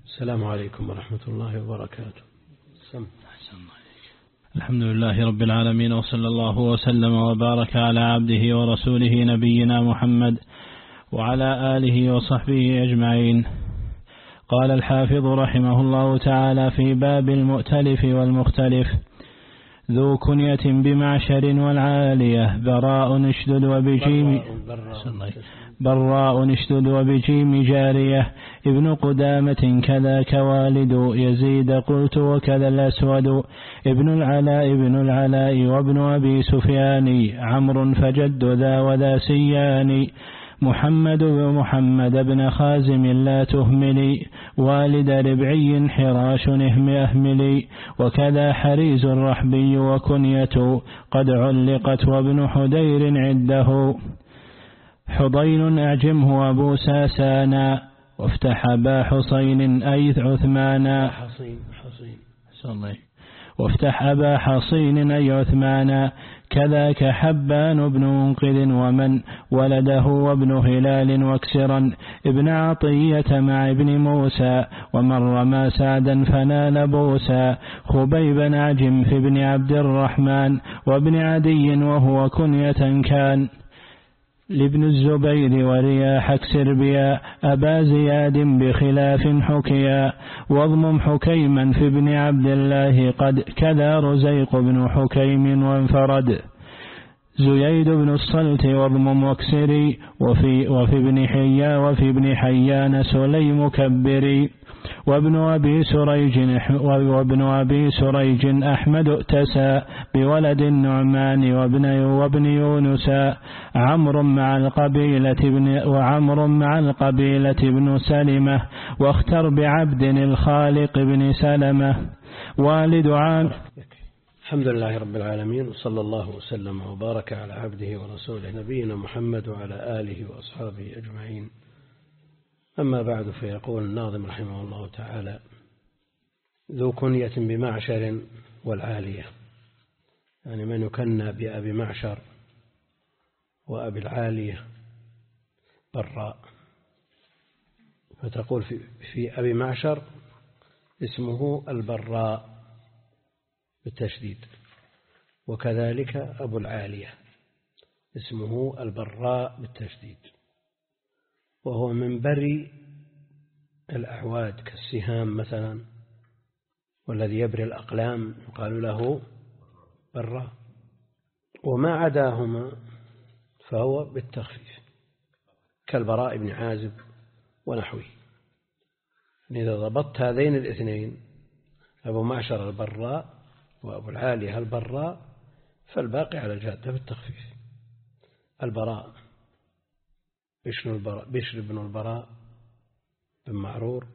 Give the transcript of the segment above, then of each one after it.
السلام عليكم ورحمة الله وبركاته. الحمد لله رب العالمين، وصلى الله وسلم وبارك على عبده ورسوله نبينا محمد وعلى آله وصحبه أجمعين. قال الحافظ رحمه الله تعالى في باب المؤتلف والمختلف: ذو كنية بمعشر والعالية براء اشدد وبجيم جارية ابن قدامة كذاك والد يزيد قلت وكذا الأسود ابن العلاء وابن أبي سفيان عمرو فجد ذا وذا سيان محمد بن خازم لا تهملي والد ربعي حراش أهملي وكذا حريز الرحبي وكنية قد علقت وابن حدير عده حضين أعجمه أبو ساسانا وافتح أبا حصين أي عثمانا وافتح أبا حصين أي عثمانا كذاك حبان بن منقذ ومن ولده وابن هلال واكسرا ابن عطية مع ابن موسى ومن رمى سعدا فنال بوسى خبيبا عجم في ابن عبد الرحمن وابن عدي وهو كنية كان لابن الزبير ورياح اكسر بيا أبا زياد بخلاف حكيا واضمم حكيما في ابن عبد الله قد كذا رزيق بن حكيم وانفرد زييد بن الصلت واضمم واكسري وفي ابن حيان سليم كبري وابن أبي سريج أحمد ائتسى بولد النعمان وابن يونس عمرو مع القبيلة ابن سلمة واختر بعبد الخالق بن سلمة والد عام. الحمد لله رب العالمين، وصلى الله وسلم وبارك على عبده ورسوله نبينا محمد وعلى آله وأصحابه أجمعين. أما بعد، فيقول الناظم رحمه الله تعالى: ذو كنية بمعشر والعالية، يعني من يكنى بأبي معشر وأبي العالية براء. فتقول في أبي معشر اسمه البراء بالتشديد، وكذلك أبو العالية اسمه البراء بالتشديد، وهو من بري الأعواد كالسهام مثلا، والذي يبري الأقلام يقال له براء. وما عداهما فهو بالتخفيف كالبراء بن عازب ونحوه. إذا ضبطت هذين الاثنين، أبو معشر البراء وأبو العالية البراء، فالباقي على الجادة بالتخفيف. البراء بشر بن البراء بن معرور،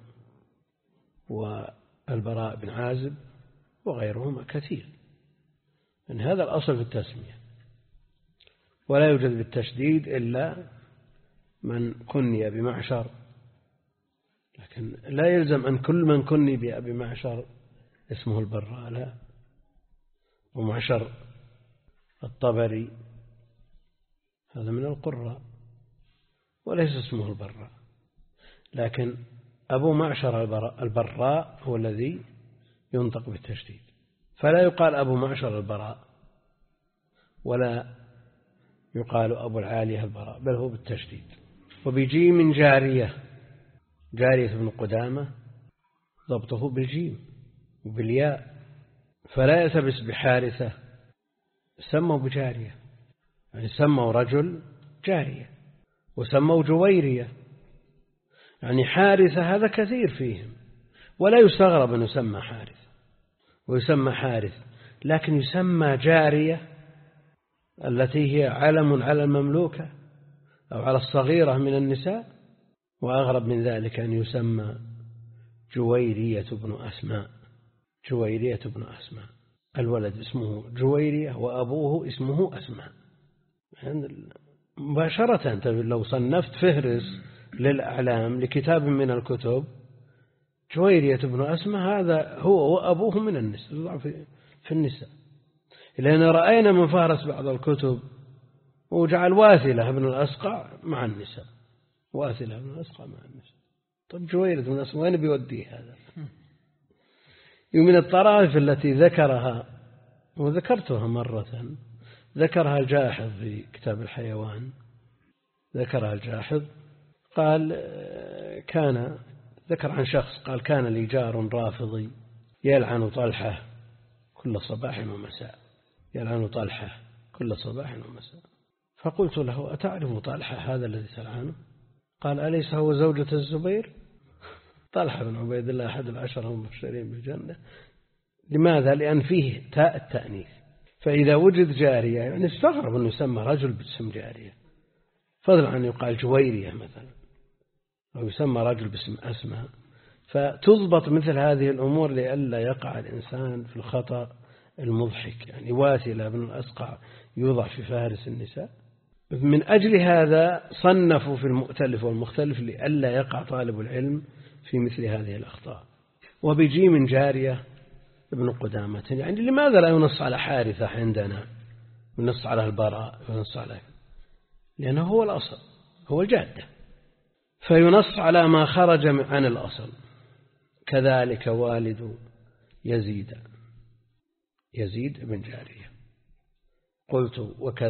والبراء بن عازب، وغيرهما كثير. من هذا الأصل في التسمية، ولا يوجد بالتشديد إلا من كني بمعشر، لكن لا يلزم أن كل من كني بأبي معشر اسمه البراء، لا. ومعشر الطبري هذا من القراء وليس اسمه البراء، لكن أبو معشر البراء هو الذي ينطق بالتشديد، فلا يقال أبو معشر البراء ولا يقال أبو العالية البراء، بل هو بالتشديد. وبجيم جارية بن قدامة ضبطه بالجيم وبالياء، فلا يلتبس بحارثة، سموا بجارية، يعني سموا رجل جارية، وسموا جويرية، يعني حارثة هذا كثير فيهم، ولا يستغرب أن يسمى حارث ويسمى حارث، لكن يسمى جارية التي هي علم على المملوكة أو على الصغيرة من النساء. وأغرب من ذلك أن يسمى جويرية بن أسماء، الولد اسمه جويرية وأبوه اسمه أسماء. مباشرة أنت لو صنفت فهرس للأعلام لكتاب من الكتب، جويرية بن أسماء هذا هو وأبوه من النساء، في النساء. لأن رأينا من فهرس بعض الكتب وجعل واثلة بن الأسقع مع النساء، طيب جويرد من الأصل وين بيوديه هذا؟ ومن الطرائف التي ذكرها وذكرتها مرة، ذكرها الجاحظ في كتاب الحيوان، ذكرها الجاحظ قال ذكر عن شخص قال كان لي جار رافضي يلعن طلحة كل صباح ومساء، يلعن طلحة كل صباح ومساء. فقلت له أتعرف طلحة هذا الذي تلعنه؟ قال أليس هو زوجة الزبير؟ طلحة بن عبيد الله أحد العشرة المبشرين بالجنة. لماذا؟ لأن فيه تاء التأنيث، فإذا وجد جارية يعني استغرب أنه يسمى رجل باسم جارية، فضلا عن يقال جويرية مثلا، أو يسمى رجل باسم أسماء. فتضبط مثل هذه الأمور لئلا يقع الإنسان في الخطأ المضحك. يعني واسلة بن الأسقع يوضع في فهرس النساء. من أجل هذا صنفوا في المؤتلف والمختلف لئلا يقع طالب العلم في مثل هذه الأخطاء. وبجيم جارية ابن قدامة، يعني لماذا لا ينص على حارثة عندنا ونص على البراء ونص على، لأنه هو الأصل، هو الجادة، فينص على ما خرج عن الأصل. كذلك والد يزيد بن جارية. قلت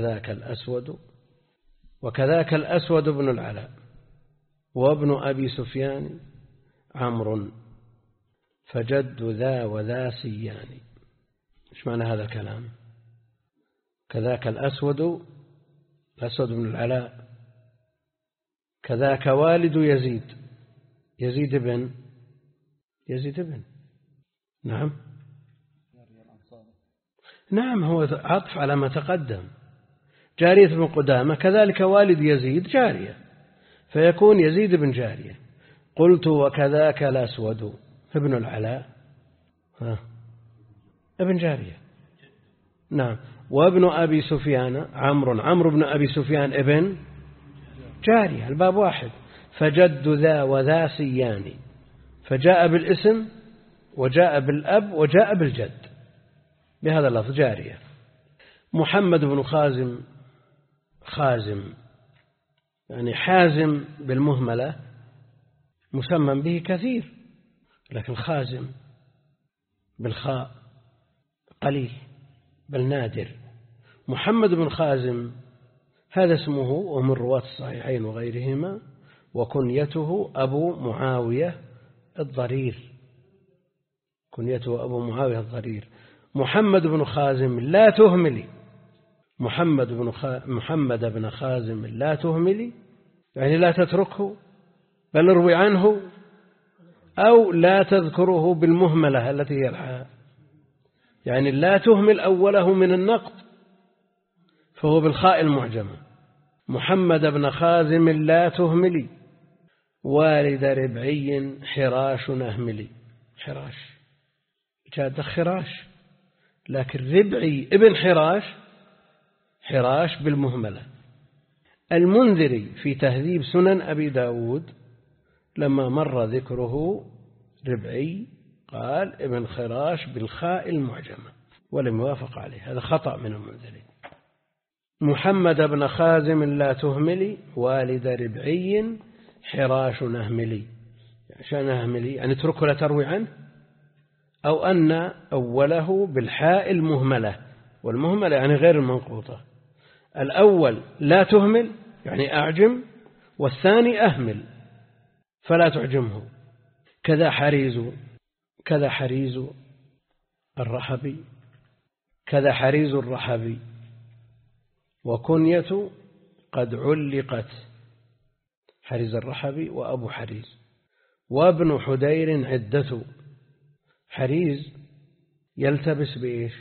وكذاك الأسود بن العلاء وابن أبي سفيان عمرو، فجد ذا وذا سيان. إيش معنى هذا الكلام؟ كذاك الأسود بن العلاء، كذاك والد يزيد بن نعم هو عطف على ما تقدم. جارية بن قدامة كذلك والد يزيد جارية، فيكون يزيد بن جارية. قلت وكذاك الأسود ابن العلاء ابن جارية، نعم. وابن أبي سفيان عمرو بن أبي سفيان ابن جارية، الباب واحد. فجد ذا وذا سيان، فجاء بالاسم وجاء بالأب وجاء بالجد بهذا اللفظ جارية. محمد بن خازم يعني حازم بالمهملة مسمى به كثير، لكن خازم بالخاء قليل بل نادر. محمد بن خازم هذا اسمه ومن رواة الصحيحين وغيرهما، وكنيته أبو معاوية الضرير، كنيته أبو معاوية الضرير. محمد بن خازم لا تهملي، محمد بن خازم لا تهملي يعني لا تتركه بل اروي عنه، أو لا تذكره بالمهملة التي هي الحاء، يعني لا تهمل أوله من النقط فهو بالخاء المعجمة. محمد بن خازم لا تهملي، والد ربعي حراش نهملي. حراش جاد خراش، لكن ربعي ابن حراش بالمهملة. المنذري في تهذيب سنن أبي داود لما مر ذكره ربعي قال ابن خراش بالخاء المعجمة ولم يوافق عليه، هذا خطأ من المنذري. محمد بن خازم لا تهملي، والد ربعي حراش نهملي. عشان نهملي يعني اتركه لا تروي عنه، أو أن أوله بالحاء المهملة، والمهملة يعني غير المنقوطة. الأول لا تهمل يعني أعجم، والثاني أهمل فلا تعجمه. كذا حريز الرحبي وكنية قد علقت. حريز الرحبي وأبو حريز. وابن حدير عدته. حريز يلتبس بإيش؟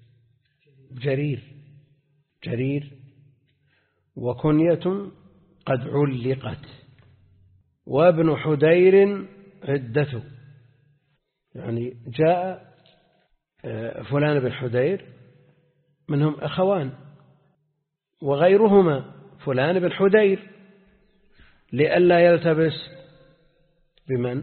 جرير وكنية قد علقت. وابن حدير عدته يعني جاء فلان بن حدير منهم أخوان وغيرهما فلان بن حدير، لئلا يلتبس بمن؟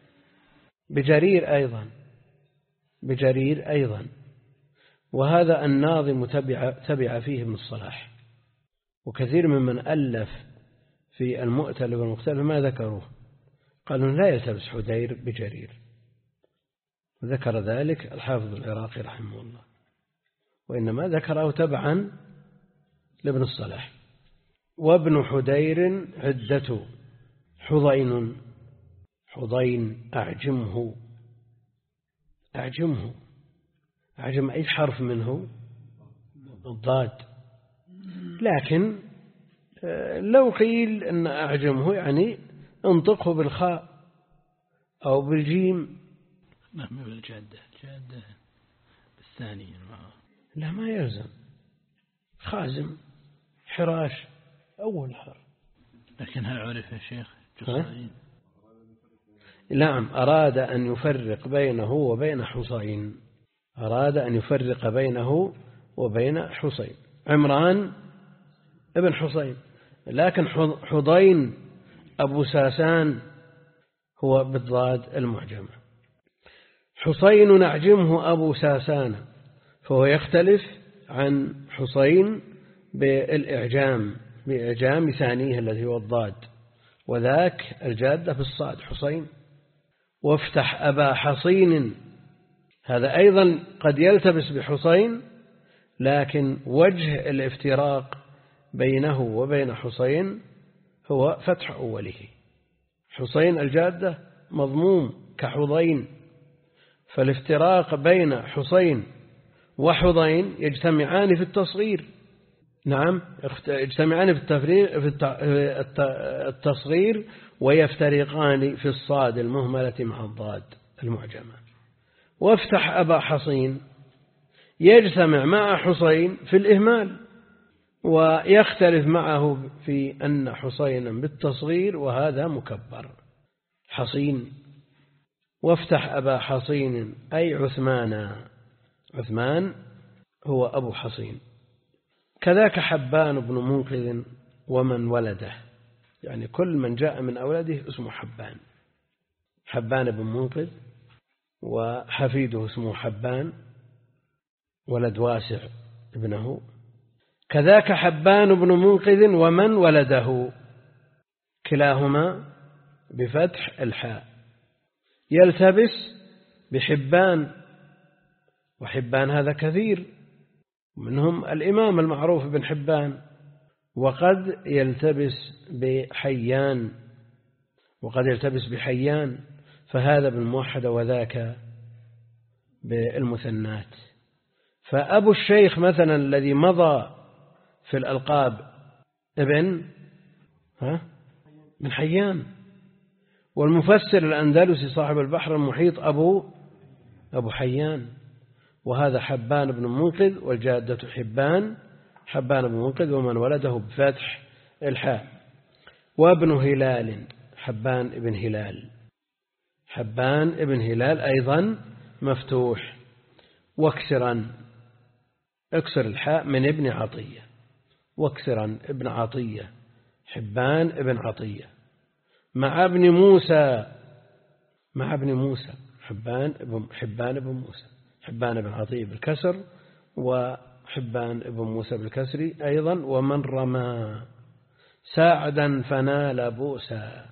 بجرير أيضا. وهذا الناظم تبع فيه ابن الصلاح، وكثير ممن ألف في المؤتلف والمختلف ما ذكروه، قالوا لا يلتبس حدير بجرير، وذكر ذلك الحافظ العراقي رحمه الله، وإنما ذكره تبعا لابن الصلاح. وابن حدير عدة حضين أعجمه. أعجم أي حرف منه؟ الضاد. لكن لو قيل أن أعجمه يعني انطقه بالخاء أو بالجيم. نعم بالجادة، جادة الثاني. لا ما يلزم، خازم حراش أول حرف. لكن هل عرف يا شيخ؟ نعم، أراد أن يفرق بينه وبين حصين. أراد أن يفرق بينه وبين حصين، عمران ابن حصين، لكن حضين أبو ساسان هو بالضاد المعجمة. حصين نعجمه أبو ساسان، فهو يختلف عن حصين بإعجام ثانيه الذي هو الضاد، وذاك الجادة في الصاد حصين. وافتح أبا حصين، هذا أيضا قد يلتبس بحصين، لكن وجه الافتراق بينه وبين حصين هو فتح أوله. حصين الجادة مضموم كحضين، فالافتراق بين حصين وحضين يجتمعان في التصغير. نعم، يجتمعان في التصغير، ويفترقان في الصاد المهملة مع الضاد المعجمة. وافتح أبا حصين يجتمع مع حصين في الإهمال، ويختلف معه في أن حصينا بالتصغير وهذا مكبر حصين. وافتح أبا حصين أي عثمان هو أبو حصين. كذاك حبان بن منقذ ومن ولده، يعني كل من جاء من أولاده اسمه حبان بن منقذ، وحفيده اسمه حبان ولد واسع ابنه. كذاك حبان بن منقذ ومن ولده، كلاهما بفتح الحاء. يلتبس بحبان، وحبان هذا كثير، منهم الإمام المعروف بن حبان. وقد يلتبس بحيان، فهذا بالموحدة وذاك بالمثنات. فأبو الشيخ مثلا الذي مضى في الألقاب ابن حيان، والمفسر الأندلسي صاحب البحر المحيط أبو حيان، وهذا حبان بن منقذ، والجادة حبان بن منقذ ومن ولده بفتح الحاء. وابن هلال حبان ابن هلال أيضا مفتوح. اكسر الحاء من ابن عطية، واكسرا ابن عطية حبان ابن عطية. مع ابن موسى حبان ابن موسى، حبان ابن عطية بالكسر، وحبان ابن موسى بالكسر أيضا. ومن رمى سعدا فنال بؤسا،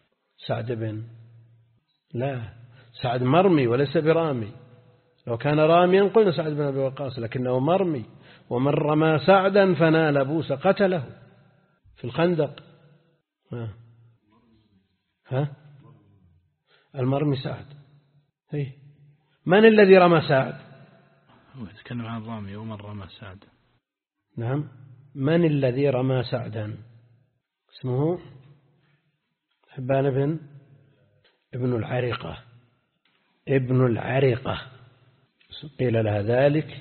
سعد مرمي وليس برامي، لو كان راميا قلنا سعد بن أبي وقاص، لكنه مرمي. ومن رمى سعدا فنال بؤسا، قتله في الخندق. المرمي سعد. من الذي رمى سعد؟ هو يتكلم عن الرامي. ومن رمى سعد، نعم، من الذي رمى سعدا؟ اسمه حبان ابن العرقة، قيل لها ذلك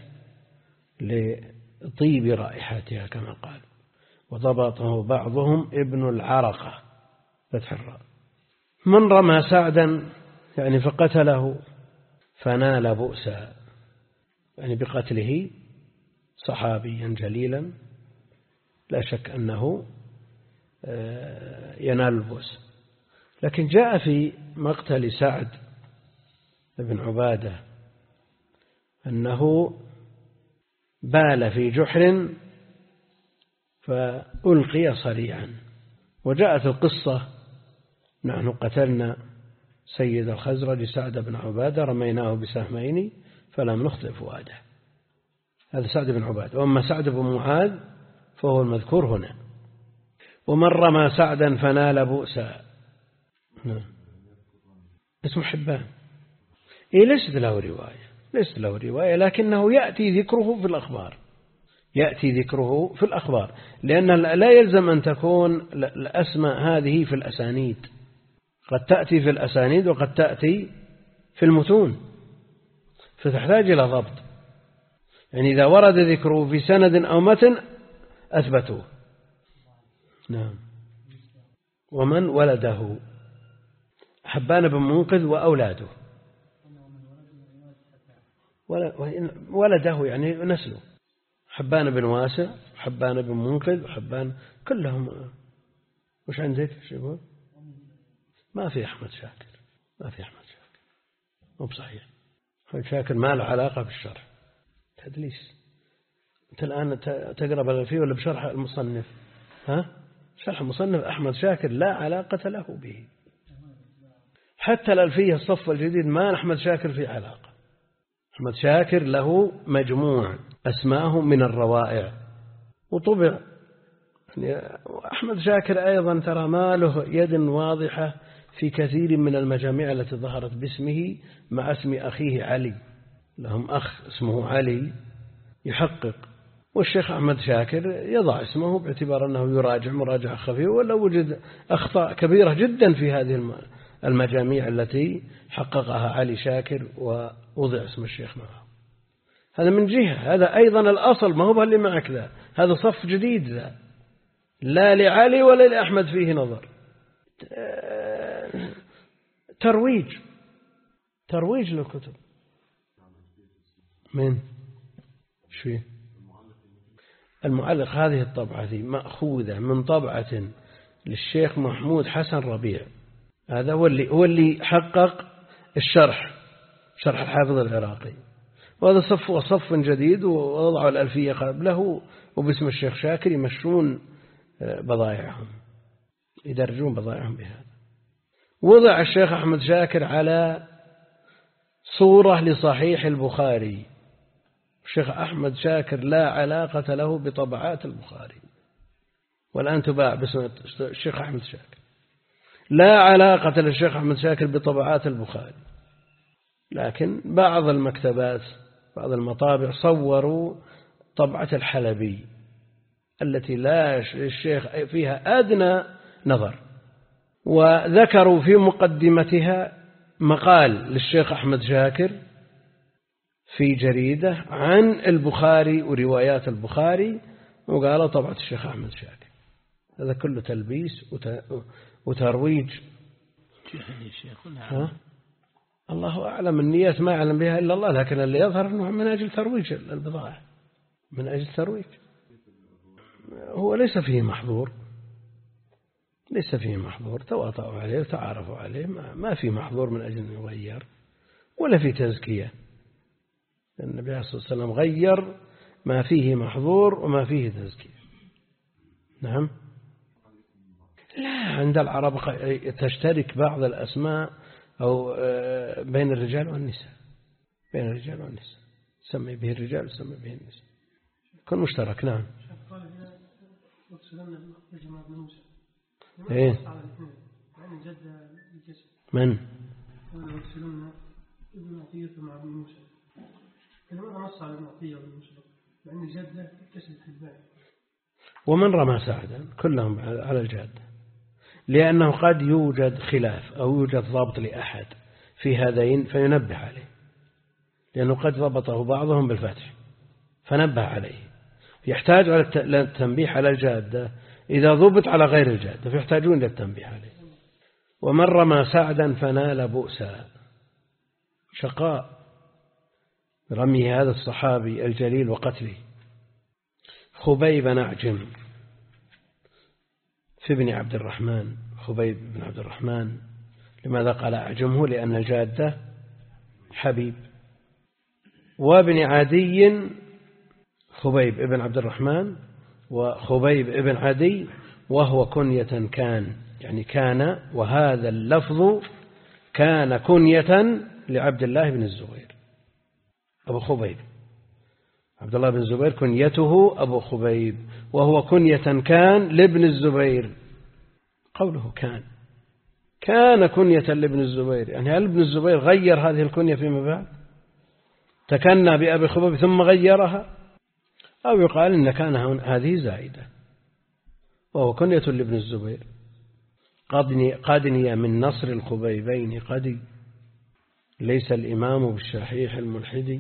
لطيب رائحتها كما قال، وضبطه بعضهم ابن العرقة فتح الراء. من رمى سعدا يعني فقتله فنال بؤسا، يعني بقتله صحابيا جليلا لا شك أنه ينال البؤس. لكن جاء في مقتل سعد بن عبادة أنه بال في جحر فألقي صريعا، وجاءت القصة نحن قتلنا سيد الخزرج سعد بن عبادة رميناه بسهمين فلم نخطئ فؤاده. هذا سعد بن عبادة. وأما سعد بن معاذ فهو المذكور هنا. ومن رمى سعدا فنال بؤسا. اسم حبان. ليست له رواية لكنه يأتي ذكره في الأخبار لأن لا يلزم أن تكون الأسماء هذه في الأسانيد، قد تأتي في الأسانيد وقد تأتي في المتون، فتحتاج إلى ضبط. يعني إذا ورد ذكره في سند أو متن أثبتوه. نعم. ومن ولده حبان بن منقذ وأولاده. ولده يعني نسله، حبان بن واسع، حبان بن منقذ، حبان كلهم. وش عندك؟ شو يقول؟ ما في أحمد شاكر. مو بصحيح. أحمد شاكر ما له علاقة بالشرح، تدليس. أنت الآن تقرأ بالألفية ولا بشرح المصنف؟ شرح المصنف أحمد شاكر لا علاقة له به. حتى الألفية الصف الجديد ما أحمد شاكر في علاقة. أحمد شاكر له مجموع أسماءه من الروائع وطبع. أحمد شاكر أيضا ترى ما له يد واضحة في كثير من المجاميع التي ظهرت باسمه مع اسم أخيه علي. لهم أخ اسمه علي يحقق، والشيخ أحمد شاكر يضع اسمه باعتبار أنه يراجع مراجعة خفيفة، ولا وجد أخطاء كبيرة جدا في هذه المجاميع التي حققها علي شاكر ووضع اسم الشيخ معه. هذا من جهة. هذا أيضا الأصل، ما هو اللي معك ذا، هذا صف جديد ذا، لا لعلي ولا لأحمد فيه نظر. ترويج للكتب. من شو المعلق؟ هذه الطبعة ذي مأخوذة من طبعة للشيخ محمود حسن ربيع. هذا هو اللي حقق شرح الحافظ العراقي. وهذا صف جديد، ووضعوا الألفية قبله وباسم الشيخ شاكر يمشون بضائعهم، يدرجون بضائعهم بهذا. وضع الشيخ أحمد شاكر على صورة لصحيح البخاري. الشيخ أحمد شاكر لا علاقة له بطبعات البخاري، والآن تباع باسم الشيخ أحمد شاكر. لا علاقة للشيخ أحمد شاكر بطبعات البخاري، لكن بعض المكتبات بعض المطابع صوروا طبعة الحلبي التي لا الشيخ فيها أدنى نظر، وذكروا في مقدمتها مقال للشيخ أحمد شاكر في جريدة عن البخاري وروايات البخاري، وقالوا طبعة الشيخ أحمد شاكر. هذا كله تلبيس وترويج. الله أعلم، النيات ما يعلم بها إلا الله، لكن اللي يظهر أنه من أجل ترويج البضائع، من أجل ترويج. هو ليس فيه محظور، تواطؤوا عليه وتعارفوا عليه، ما في محظور من أجل أن يغير، ولا في تزكية. النبي عليه الصلاة والسلام غير ما فيه محظور وما فيه تزكية. نعم. لا، عند العرب تشترك بعض الأسماء أو بين الرجال والنساء، سمي به الرجال وسمي به النساء، كل مشترك. نعم. إيه؟ من؟ ومن رمى سعدا كلهم على الجادة، لأنه قد يوجد خلاف أو يوجد ضبط لأحد في هذين فينبه عليه، لأنه قد ضبطه بعضهم بالفتح فنبه عليه، يحتاج على التنبيه على الجادة. إذا ضبط على غير الجادة فيحتاجون للتنبيه عليه. ومن رمى سعدا فنال بؤسا، شقاء رمي هذا الصحابي الجليل وقتله. خبيب بن أعجم في ابن عبد الرحمن، خبيب بن عبد الرحمن. لماذا قال أعجمه؟ لأن الجادة حبيب. وابن عدي خبيب ابن عبد الرحمن، وخبيب ابن عدي، وهو كنية كان يعني كان، وهذا اللفظ كان كنية لعبد الله بن الزبير أبو خبيب. عبد الله بن الزبير كنيته أبو خبيب، وهو كنية كان لابن الزبير. قوله كان كنية لابن الزبير، يعني هل ابن الزبير غير هذه الكنية فيما بعد؟ تكنى بأبي خبيب ثم غيرها؟ أو يقال إن كان هذه زائدة، وهو كنية لابن الزبير. قدني من نصر الخبيبين قدي، ليس الإمام بالشحيح الملحدي.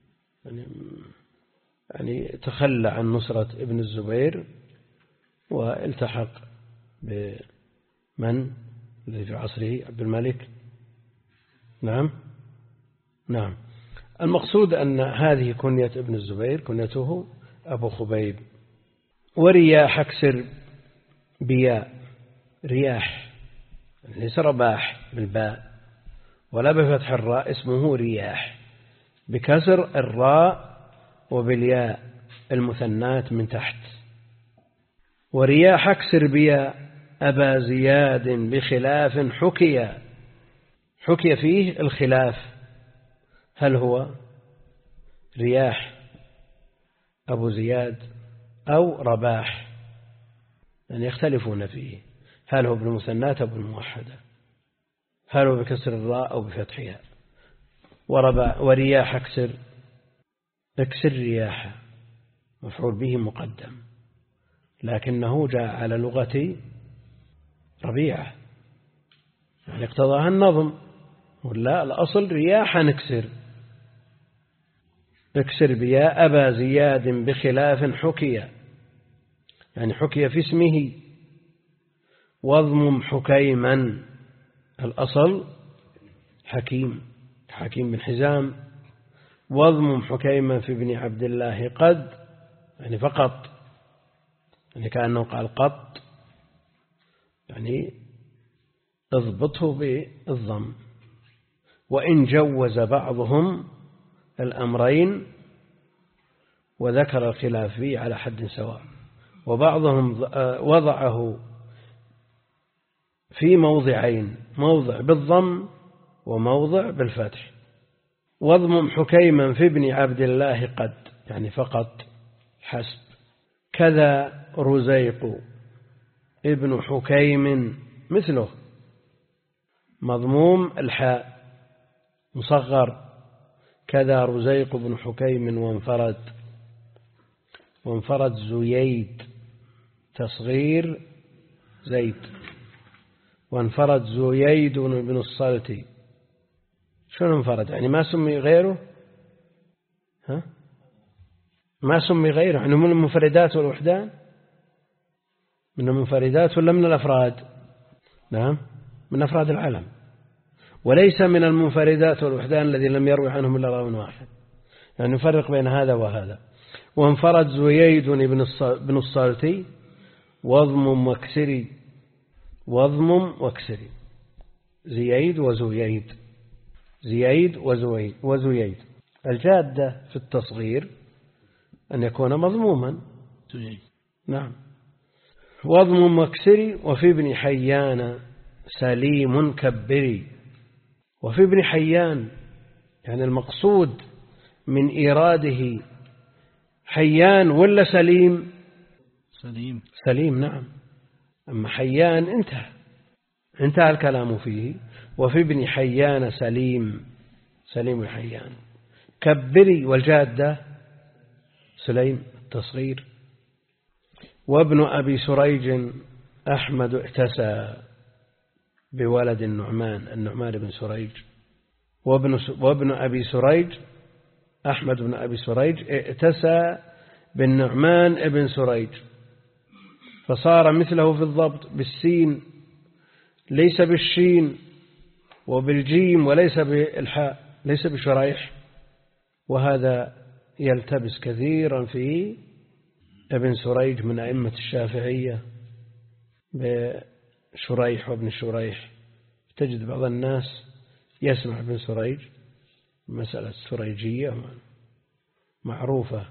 يعني تخلى عن نصرة ابن الزبير والتحق بمن الذي في عصره؟ عبد الملك. نعم. المقصود أن هذه كنية ابن الزبير، كنيته أبو خبيب. ورياح اكسر بياء، رياح ليس رباح بالباء ولا بفتح الراء، اسمه رياح بكسر الراء وبالياء المثنات من تحت. ورياح اكسر بياء أبا زياد بخلاف حكي فيه الخلاف، هل هو رياح أبو زياد أو رباح؟ يعني يختلفون فيه، هل هو بالمثنات أو بالموحدة، هل هو بكسر الراء أو بفتحها. ورياح اكسر رياح مفعول به مقدم، لكنه جاء على لغة ربيعة، يعني اقتضاها النظم، ولا الأصل رياح نكسر. اكسر بيا أبا زياد بخلاف حكي، يعني حكي في اسمه. واضمم حكيما، الأصل حكيم بن حزام. واضمم حكيما في ابن عبد الله قد، يعني فقط، يعني كأنه قال قط، يعني اضبطه بالضم. وإن جوز بعضهم الأمرين وذكر الخلاف فيه على حد سواء، وبعضهم وضعه في موضعين، موضع بالضم وموضع بالفتح. واضمم حكيما في ابن عبد الله قد، يعني فقط حسب. كذا رزيق ابن حكيم مثله، مضموم الحاء مصغر. كذا رزيق بن حكيم وانفرد زييد تصغير زيد. وانفرد زييد بن الصلت. شنو انفرد؟ يعني ما سمي غيره، ما سمي غيره، يعني من المنفردات والوحدان، من المنفردات ولا من الأفراد؟ نعم، من أفراد العالم، وليس من المنفردات والوحدان الذي لم يروي عنهم إلا راو واحد، يعني نفرق بين هذا وهذا. وانفرد زييد بن الصلت واضمم واكسري، زييد وزييد. الجادة في التصغير أن يكون مضموما. نعم. واضمم واكسري. وفي ابن حيان سليم كبري. وفي ابن حيان، يعني المقصود من إيراده حيان ولا سليم؟ سليم نعم. أما حيان انتهى الكلام فيه. وفي ابن حيان سليم حيان. كبري والجادة سليم التصغير. وابن أبي سريج أحمد اعتسى بولد النعمان بن سريج. وابن أبي سريج أحمد بن أبي سريج اعتسى بالنعمان بن سريج، فصار مثله في الضبط بالسين ليس بالشين، وبالجيم وليس بالحاء، ليس بشريح. وهذا يلتبس كثيرا في ابن سريج من أئمة الشافعية بشريح وابن شريح. تجد بعض الناس يسمع ابن سريج، مسألة سريجية معروفة،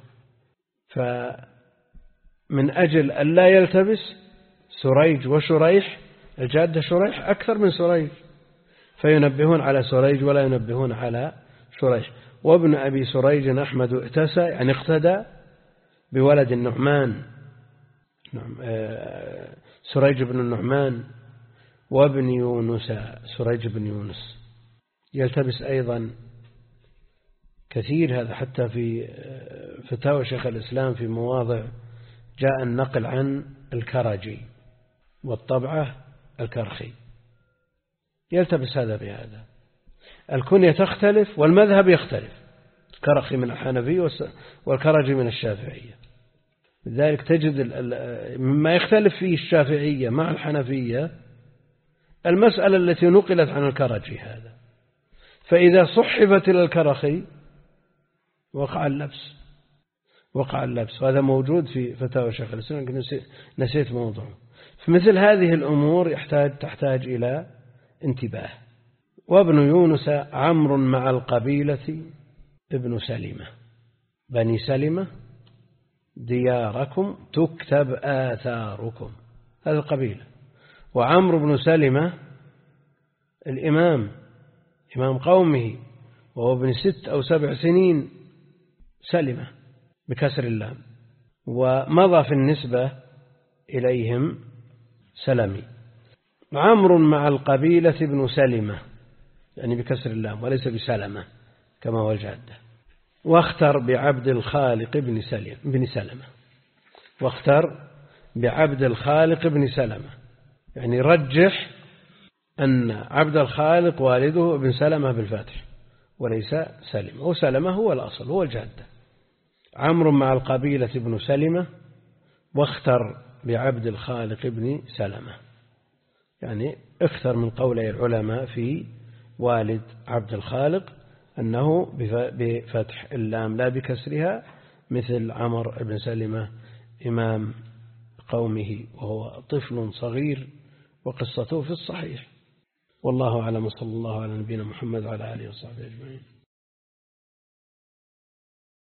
فمن أجل أن لا يلتبس سريج وشريح الجادة شريح أكثر من سريج، فينبهون على سريج ولا ينبهون على شريح. وابن أبي سريج أحمد ائتسى يعني اقتدى بولد النعمان، سريج بن النعمان، وابن يونس سريج بن يونس. يلتبس أيضا كثير هذا، حتى في فتاوى شيخ الإسلام في مواضع جاء النقل عن الكرجي والطبعة الكرخي، يلتبس هذا بهذا. الكنية تختلف والمذهب يختلف، الكرخي من الحنفية والكرجي من الشافعية. لذلك تجد مما يختلف فيه الشافعية مع الحنفية المسألة التي نقلت عن الكرجي هذا، فإذا صحبت إلى الكرخي وقع اللبس، وهذا موجود في فتاوى شيخ الإسلام، نسيت موضوعه. فمثل هذه الأمور تحتاج إلى انتباه. وابن يونس عمرو مع القبيلة ابن سلمة، بني سلمة دياركم تكتب آثاركم، هذه القبيلة. وعمرو بن سلمة الإمام، إمام قومه، وهو ابن 6 أو 7 سنين سلمة بكسر اللام، ومضى في النسبة إليهم سلمي. عمرو مع القبيلة ابن سلمة يعني بكسر اللام وليس بسلمة كما هو الجادة. واختر بعبد الخالق بن سلمة، واختر بعبد الخالق بن سلمة يعني رجح أن عبد الخالق والده ابن سلمة بالفتح وليس سلمة، وسلمة هو الأصل هو الجادة. عمرو مع القبيلة ابن سلمة، واختر بعبد الخالق ابن سلمة، يعني اختر من قولي العلماء في والد عبد الخالق أنه بفتح اللام لا بكسرها، مثل عمر بن سلمة إمام قومه وهو طفل صغير، وقصته في الصحيح. والله أعلم، صلى الله على نبينا محمد وعلى آله وصحبه أجمعين.